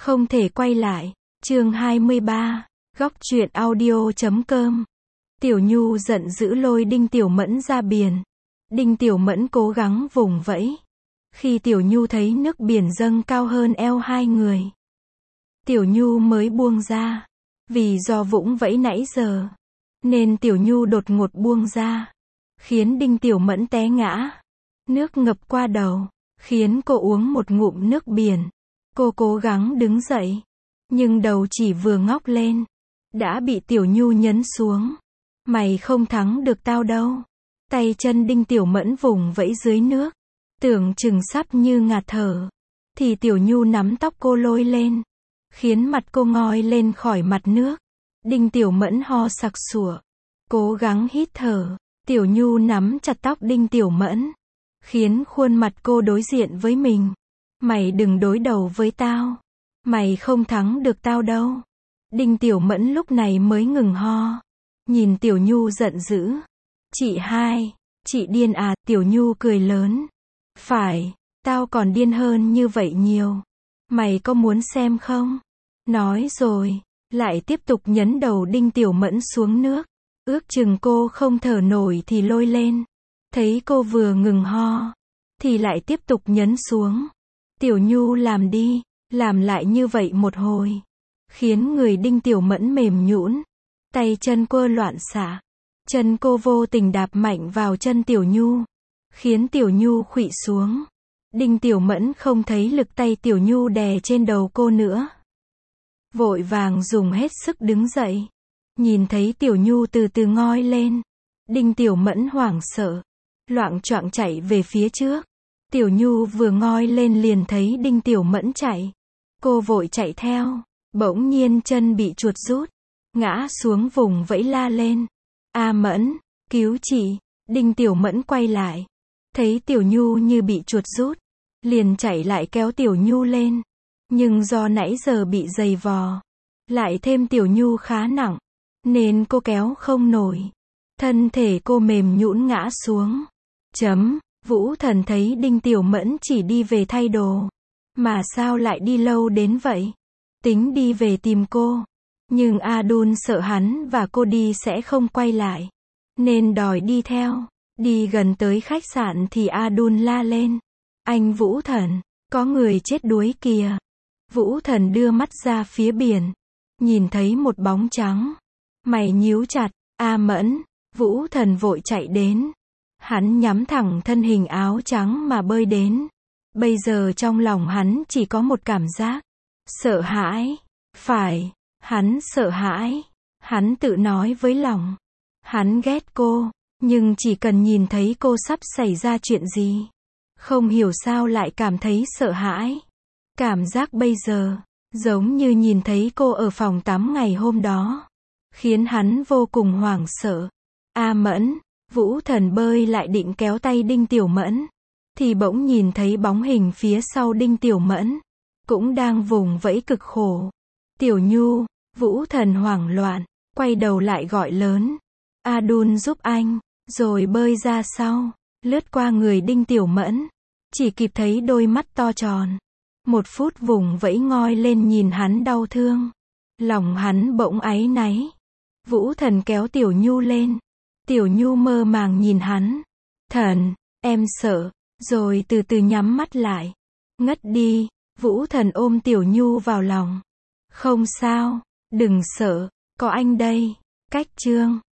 Không thể quay lại. Chương 23. Góc truyện audio.com. Tiểu Nhu giận dữ lôi Đinh Tiểu Mẫn ra biển. Đinh Tiểu Mẫn cố gắng vùng vẫy. Khi Tiểu Nhu thấy nước biển dâng cao hơn eo hai người, Tiểu Nhu mới buông ra. Vì do vũng vẫy nãy giờ, nên Tiểu Nhu đột ngột buông ra, khiến Đinh Tiểu Mẫn té ngã. Nước ngập qua đầu, khiến cô uống một ngụm nước biển. Cô cố gắng đứng dậy, nhưng đầu chỉ vừa ngóc lên, đã bị Tiểu Nhu nhấn xuống. Mày không thắng được tao đâu. Tay chân Đinh Tiểu Mẫn vùng vẫy dưới nước, tưởng chừng sắp như ngạt thở, thì Tiểu Nhu nắm tóc cô lôi lên, khiến mặt cô ngoi lên khỏi mặt nước. Đinh Tiểu Mẫn ho sặc sụa, cố gắng hít thở. Tiểu Nhu nắm chặt tóc Đinh Tiểu Mẫn, khiến khuôn mặt cô đối diện với mình. Mày đừng đối đầu với tao. Mày không thắng được tao đâu. Đinh Tiểu Mẫn lúc này mới ngừng ho, nhìn Tiểu Nhu giận dữ. Chị hai, chị điên à? Tiểu Nhu cười lớn. Phải, tao còn điên hơn như vậy nhiều. Mày có muốn xem không? Nói rồi, lại tiếp tục nhấn đầu Đinh Tiểu Mẫn xuống nước. Ước chừng cô không thở nổi thì lôi lên. Thấy cô vừa ngừng ho, thì lại tiếp tục nhấn xuống. Tiểu Nhu làm đi, làm lại như vậy một hồi, khiến người Đinh Tiểu Mẫn mềm nhũn, tay chân cô loạn xạ. Chân cô vô tình đạp mạnh vào chân Tiểu Nhu, khiến Tiểu Nhu khuỵu xuống. Đinh Tiểu Mẫn không thấy lực tay Tiểu Nhu đè trên đầu cô nữa, vội vàng dùng hết sức đứng dậy. Nhìn thấy Tiểu Nhu từ từ ngoi lên, Đinh Tiểu Mẫn hoảng sợ, loạng choạng chạy về phía trước. Tiểu Nhu vừa ngoi lên liền thấy Đinh Tiểu Mẫn chạy. Cô vội chạy theo, bỗng nhiên chân bị chuột rút, ngã xuống vùng vẫy la lên. A Mẫn, cứu chị. Đinh Tiểu Mẫn quay lại, thấy Tiểu Nhu như bị chuột rút, liền chạy lại kéo Tiểu Nhu lên. Nhưng do nãy giờ bị giày vò, lại thêm Tiểu Nhu khá nặng, nên cô kéo không nổi. Thân thể cô mềm nhũn ngã xuống. Vũ Thần thấy Đinh Tiểu Mẫn chỉ đi về thay đồ, mà sao lại đi lâu đến vậy? Tính đi về tìm cô, nhưng Adun sợ hắn và cô đi sẽ không quay lại, nên đòi đi theo. Đi gần tới khách sạn thì Adun la lên. Anh Vũ Thần, có người chết đuối kìa. Vũ Thần đưa mắt ra phía biển, nhìn thấy một bóng trắng. Mày nhíu chặt. A Mẫn. Vũ Thần vội chạy đến. Hắn nhắm thẳng thân hình áo trắng mà bơi đến. Bây giờ trong lòng hắn chỉ có một cảm giác sợ hãi. Phải, hắn sợ hãi. Hắn tự nói với lòng, hắn ghét cô, nhưng chỉ cần nhìn thấy cô sắp xảy ra chuyện gì, không hiểu sao lại cảm thấy sợ hãi. Cảm giác bây giờ giống như nhìn thấy cô ở phòng tắm ngày hôm đó, khiến hắn vô cùng hoảng sợ. A Mẫn. Vũ Thần bơi lại định kéo tay Đinh Tiểu Mẫn, thì bỗng nhìn thấy bóng hình phía sau Đinh Tiểu Mẫn, cũng đang vùng vẫy cực khổ. Tiểu Nhu. Vũ Thần hoảng loạn, quay đầu lại gọi lớn. Adun giúp anh, rồi bơi ra sau, lướt qua người Đinh Tiểu Mẫn, chỉ kịp thấy đôi mắt to tròn. Một phút vùng vẫy ngoi lên nhìn hắn đau thương. Lòng hắn bỗng áy náy. Vũ Thần kéo Tiểu Nhu lên. Tiểu Nhu mơ màng nhìn hắn. Thần, em sợ. Rồi từ từ nhắm mắt lại, ngất đi. Vũ Thần ôm Tiểu Nhu vào lòng. Không sao, đừng sợ, có anh đây. Cách chương